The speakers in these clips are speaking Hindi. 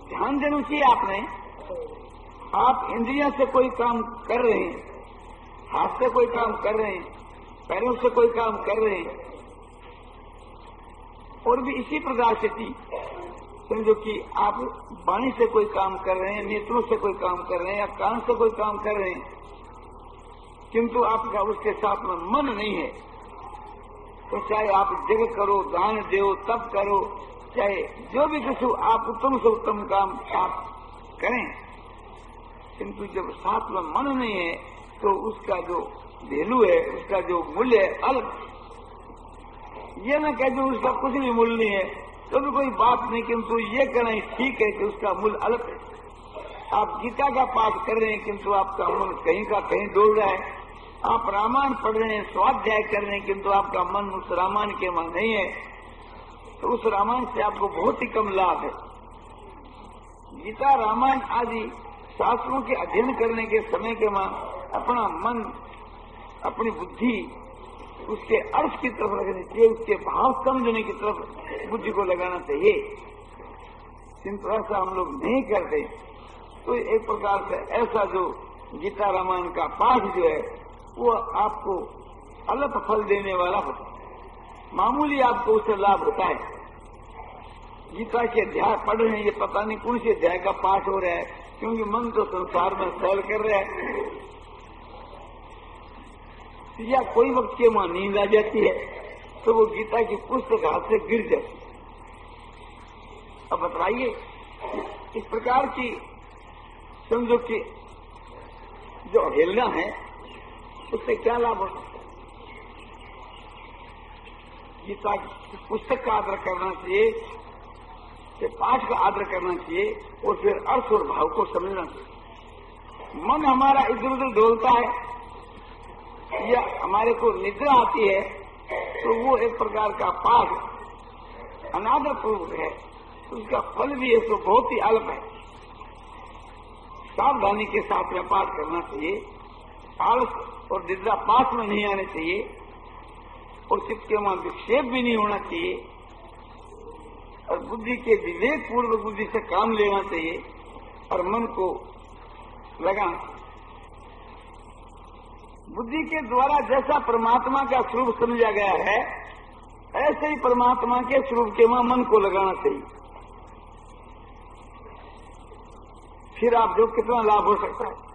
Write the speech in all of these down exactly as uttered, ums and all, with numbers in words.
ध्यान देना चाहिए आपने। आप इंद्रियों से कोई काम कर रहे हैं, हाथ से कोई काम कर रहे हैं, पैरों से कोई काम कर रहे हैं, और भी इसी प्रकार से थी। समझो कि आप वाणी से कोई काम कर रहे हैं, नेत्रों से कोई काम कर रहे हैं, या कान से कोई काम कर रहे हैं, किंतु आपका उसके साथ में मन नहीं है, तो चाहे आप जग करो, दान दो, तप करो, चाहे जो भी कुछ आप उत्तम से उत्तम काम आप करें, किंतु जब साथ में मन नहीं है तो उसका जो वैल्यू है, उसका जो मूल्य है अलग। ये ना कह दो उसका कुछ भी मूल्य नहीं है तो भी कोई बात नहीं, किंतु ये कहना ठीक है कि उसका मूल्य अलग है। आप गीता का पाठ कर रहे हैं किंतु आपका मन कहीं का कहीं डोल रहा है। आप रामायण पढ़ रहे हैं, स्वाध्याय कर रहे हैं, किंतु आपका मन उस रामायण के मन नहीं है, तो उस रामायण से आपको बहुत ही कम लाभ है। गीता, रामायण आदि शास्त्रों के अध्ययन करने के समय के मां अपना मन, अपनी बुद्धि उसके अर्थ की तरफ रखनी चाहिए, उसके भाव समझने की तरफ बुद्धि को लगाना चाहिए। किंतु ऐसा हम लोग नहीं करते। तो एक प्रकार से ऐसा जो गीता रामायण का पाठ जो है वो आपको अलग फल देने वाला होता है, मामूली आपको उससे लाभ होता है। गीता के अध्याय पढ़ रहे हैं, ये पता नहीं कौन से अध्याय का पाठ हो रहा है, क्योंकि मन तो संसार में सैर कर रहा है, या कोई वक्त के वहां नींद आ जाती है तो वो गीता की पुस्तक हाथ से गिर जाती है। अब बताइए, इस प्रकार की समझो कि जो अवहेलना है उससे क्या लाभ हो सकता है? गीता की पुस्तक का आदर करना चाहिए, पाठ का आदर करना चाहिए, और फिर अर्थ और भाव को समझना चाहिए। मन हमारा इधर उधर डोलता है या हमारे को निद्रा आती है तो वो एक प्रकार का पाठ अनादरपूर्वक है, उसका फल भी है तो बहुत ही अल्प है। सावधानी के साथ में पाठ करना चाहिए, आलस और निद्रा पास में नहीं आने चाहिए, और चित्त के वहां विक्षेप भी नहीं होना चाहिए, और बुद्धि के विवेक पूर्वक बुद्धि से काम लेना चाहिए और मन को लगाना चाहिए। बुद्धि के द्वारा जैसा परमात्मा का स्वरूप समझा गया है, ऐसे ही परमात्मा के स्वरूप के वहां मन को लगाना चाहिए। फिर आप जो कितना लाभ हो सकता है।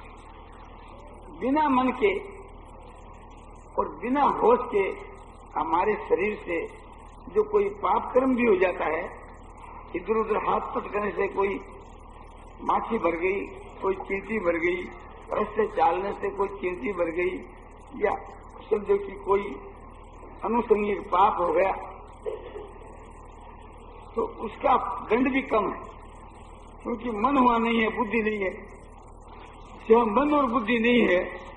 बिना मन के और बिना होश के हमारे शरीर से जो कोई पाप कर्म भी हो जाता है, इधर उधर हाथ पटकने से कोई माछी भर गई, कोई चींटी भर गई, रस्ते चालने से कोई चींटी भर गई, या समझो कि कोई अनुसंगिक पाप हो गया, तो उसका दंड भी कम है, क्योंकि मन हुआ नहीं है, बुद्धि नहीं है। जहां मन और बुद्धि नहीं है,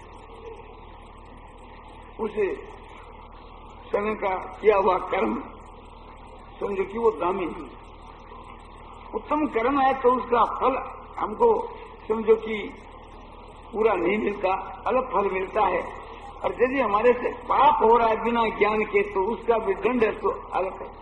उसे समय का किया हुआ कर्म समझो कि वो दामी नहीं। उत्तम कर्म है तो उसका फल हमको समझो कि पूरा नहीं मिलता, अलग फल मिलता है। और यदि हमारे से पाप हो रहा है बिना ज्ञान के, तो उसका भी दंड है तो अलग है।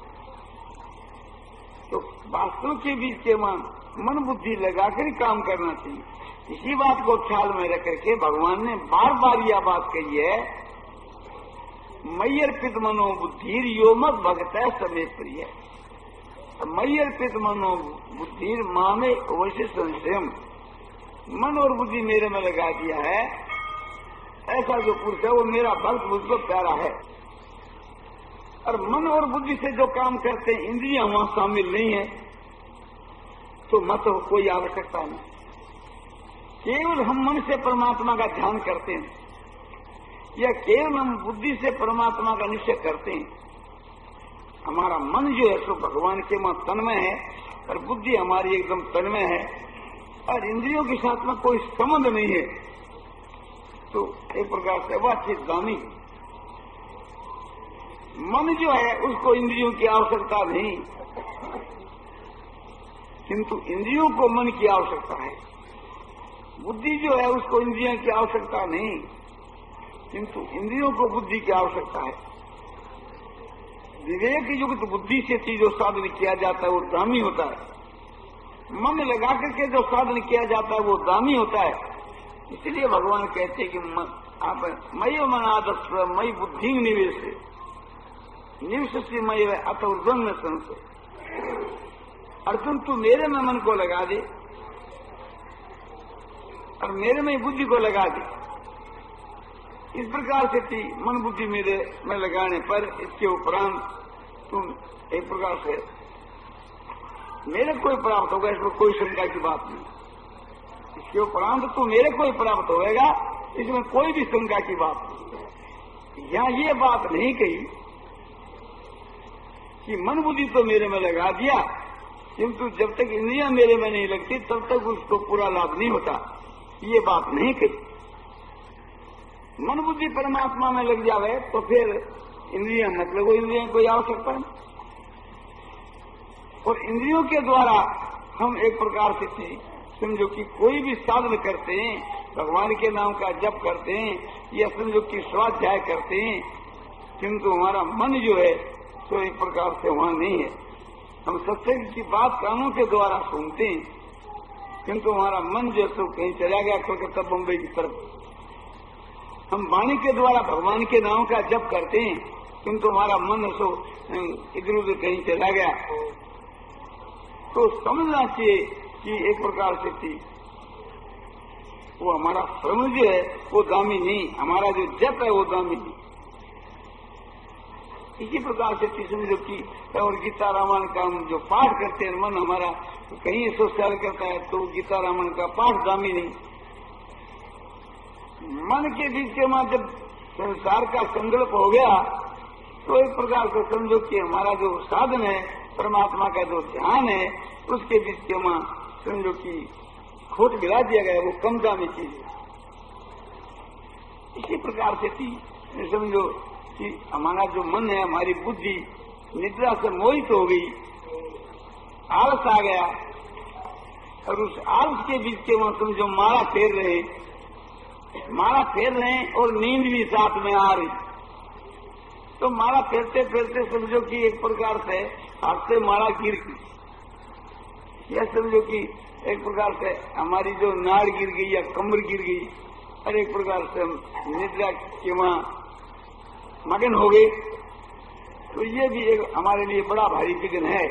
तो वास्तव के बीच के मान मन बुद्धि लगाकर ही काम करना चाहिए। इसी बात को ख्याल में रख करके भगवान ने बार बार यह बात कही है, मयि अर्पित मनो बुद्धिर यो मत भगत समय प्रिय। मयि अर्पित मनो बुद्धिर मामे अवश्य संशयम। मन और बुद्धि मेरे में लगा दिया है, ऐसा जो पुरुष है वो मेरा भक्त मुझको प्यारा है। और मन और बुद्धि से जो काम करते हैं, इंद्रियां वहां शामिल नहीं है, तो मत हो कोई आवश्यकता नहीं। केवल हम मन से परमात्मा का ध्यान करते हैं, या केवल हम बुद्धि से परमात्मा का निश्चय करते हैं। हमारा मन जो है सो भगवान के वहां तन्मय है, और बुद्धि हमारी एकदम तन्मय है, और इंद्रियों के साथ में कोई संबंध नहीं है, तो एक प्रकार से वह चीज दामी। मन जो है उसको इंद्रियों की आवश्यकता नहीं, किंतु इंद्रियों को मन की आवश्यकता है। बुद्धि जो है उसको इंद्रियों की आवश्यकता नहीं, किंतु इंद्रियों को बुद्धि की आवश्यकता है। विवेक युक्त बुद्धि से चीजों साधन किया जाता है, वो दामी होता है। मन लगा करके जो साधन किया जाता है वो दामी होता है। इसलिए भगवान कहते हैं कि म, आप मय मनादस्व मई बुद्धि निवेश निवेश से मय अत ऊर्ध्वं में संस। अर्जुन तू मेरे में मन को लगा दे और मेरे में बुद्धि को लगा दे। इस प्रकार से थी मन बुद्धि मेरे में लगाने पर इसके उपरांत तुम एक प्रकार से मेरे को ही प्राप्त होगा, इसमें कोई शंका की बात नहीं। इसके उपरांत तो मेरे को ही प्राप्त होगा, इसमें कोई भी शंका की बात नहीं। यहां ये बात नहीं कही कि मन बुद्धि तो मेरे में लगा दिया, किंतु जब तक इंद्रियां मेरे में नहीं लगती तब तक उसको पूरा लाभ नहीं होता, ये बात नहीं कही। मन बुद्धि परमात्मा में लग जावे तो फिर इंद्रियां मतलब इंद्रियां कोई आवश्यकता नहीं। और इंद्रियों के द्वारा हम एक प्रकार से समझो कि कोई भी साधन करते हैं, भगवान के नाम का जप करते हैं या समझो कि स्वाध्याय करते हैं, किंतु हमारा मन जो है तो एक प्रकार से वहां नहीं है। हम सत्संग की बात कानों के द्वारा सुनते हैं, किंतु हमारा मन जो तो कहीं चला गया कोलकाता बम्बई की तरफ। हम वाणी के द्वारा भगवान के नाम का जप करते हैं, किंतु हमारा मन तो इधर उधर कहीं चला गया। तो समझना चाहिए कि एक प्रकार से थी वो हमारा श्रम जो है वो दामी नहीं, हमारा जो जप है वो दामी नहीं। इसी प्रकार से थी समझो कि और गीता रामायण का हम जो पाठ करते हैं, मन हमारा कहीं सोचार करता है तो गीता रामायण का पाठ दामी नहीं। मन के बीच के मां जब संसार का संकल्प हो गया तो एक प्रकार से समझो कि हमारा जो साधन है परमात्मा का जो ध्यान है उसके बीच के मां समझो कि खोट गिरा दिया गया, वो कम दामी चीज है। इसी प्रकार से थी समझो कि हमारा जो मन है, हमारी बुद्धि निद्रा से मोहित हो गई, आलस आ गया और उस आलस के बीच के मां समझो मारा फेर रहे मारा फेर रहे और नींद भी साथ में आ रही। तो मारा फेरते फेरते समझो कि एक प्रकार से हाथ से मारा गिर गई, या समझो कि एक प्रकार से हमारी जो नाड़ गिर गई या कमर गिर गई और एक प्रकार से हम निद्रा के वहां मगन हो गए। तो ये भी एक हमारे लिए बड़ा भारी विघ्न है।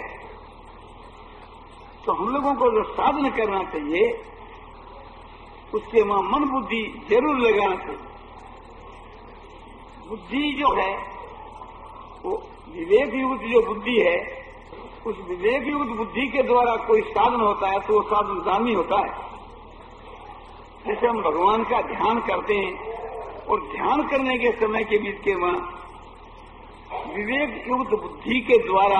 तो हम लोगों को जो साधन करना चाहिए उसके वहां मन बुद्धि जरूर लगाना चाहिए। बुद्धि जो है वो विवेक युक्त जो बुद्धि है, उस विवेक युक्त बुद्धि के द्वारा कोई साधन होता है तो वो साधन दामी होता है। जैसे हम भगवान का ध्यान करते हैं और ध्यान करने के समय के बीच के वहां विवेक युक्त बुद्धि के द्वारा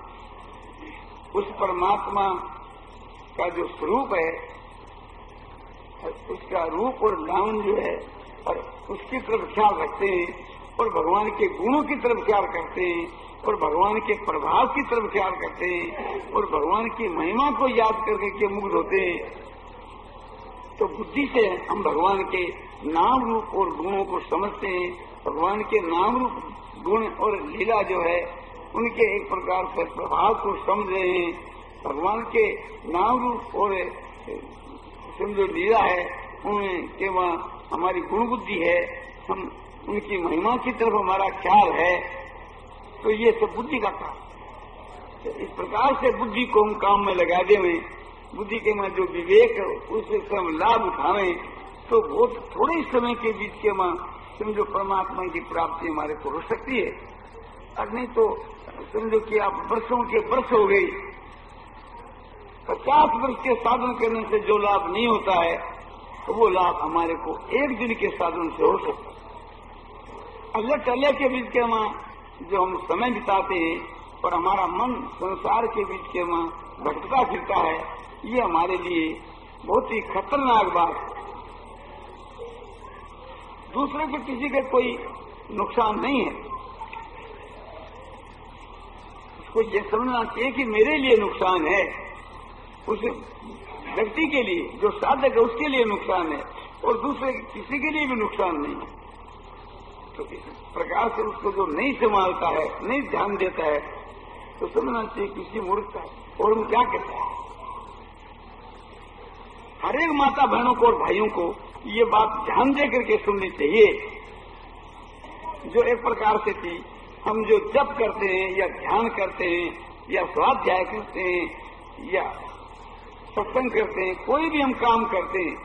उस परमात्मा का जो स्वरूप है, उसका रूप और नाम जो है और उसकी तरफ ख्याल रखते हैं और भगवान के गुणों की तरफ ख्याल करते हैं और भगवान के प्रभाव की तरफ ख्याल करते हैं और भगवान की महिमा को याद करके के मुग्ध होते हैं। तो बुद्धि से हम भगवान के नाम रूप और गुणों को समझते हैं। भगवान के नाम रूप गुण और लीला जो है उनके एक प्रकार से प्रभाव को समझ रहे हैं। भगवान के नाम रूप और समझो लीला है उनके वहां हमारी गुण बुद्धि है, हम उनकी महिमा की तरफ हमारा ख्याल है। तो ये सब बुद्धि का काम। तो इस प्रकार से बुद्धि को हम काम में लगा देवे, बुद्धि के में जो विवेक है उससे हम लाभ उठावे तो बहुत थोड़े ही समय के बीच के मां समझो परमात्मा की प्राप्ति हमारे को हो सकती है। और नहीं तो समझो कि आप वर्षों के वर्ष हो गई, पचास वर्ष के साधन करने से जो लाभ नहीं होता है तो वो लाभ हमारे को एक दिन के साधन से हो सकता है। अल्लाह टल्ले के बीच के मां जो हम समय बिताते हैं और हमारा मन संसार के बीच के मां भटकता फिरता है, ये हमारे लिए बहुत ही खतरनाक बात है। दूसरे को किसी का कोई नुकसान नहीं है, उसको ये समझना चाहिए कि मेरे लिए नुकसान है, उस व्यक्ति के लिए जो साधक है उसके लिए नुकसान है और दूसरे किसी के लिए भी नुकसान नहीं है। तो इस प्रकार से उसको जो नहीं संभालता है, नहीं ध्यान देता है, तो समझना चाहिए किसी मूर्ख का। और हम क्या कहते हैं हर एक माता बहनों को और भाइयों को ये बात ध्यान दे करके सुननी चाहिए, जो एक प्रकार से थी हम जो जप करते हैं या ध्यान करते हैं या स्वाध्याय करते हैं या सत्संग करते हैं, कोई भी हम काम करते हैं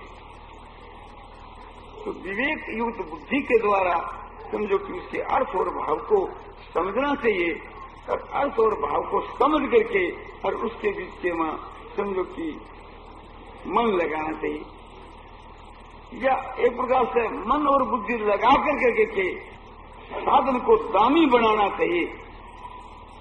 तो विवेक युक्त बुद्धि के द्वारा समझो कि उसके अर्थ और भाव को समझना चाहिए और अर्थ और भाव को समझ करके और उसके बीच के वहां समझो कि मन लगाना चाहिए या एक प्रकार से मन और बुद्धि लगा करके के साधन को दामी बनाना चाहिए।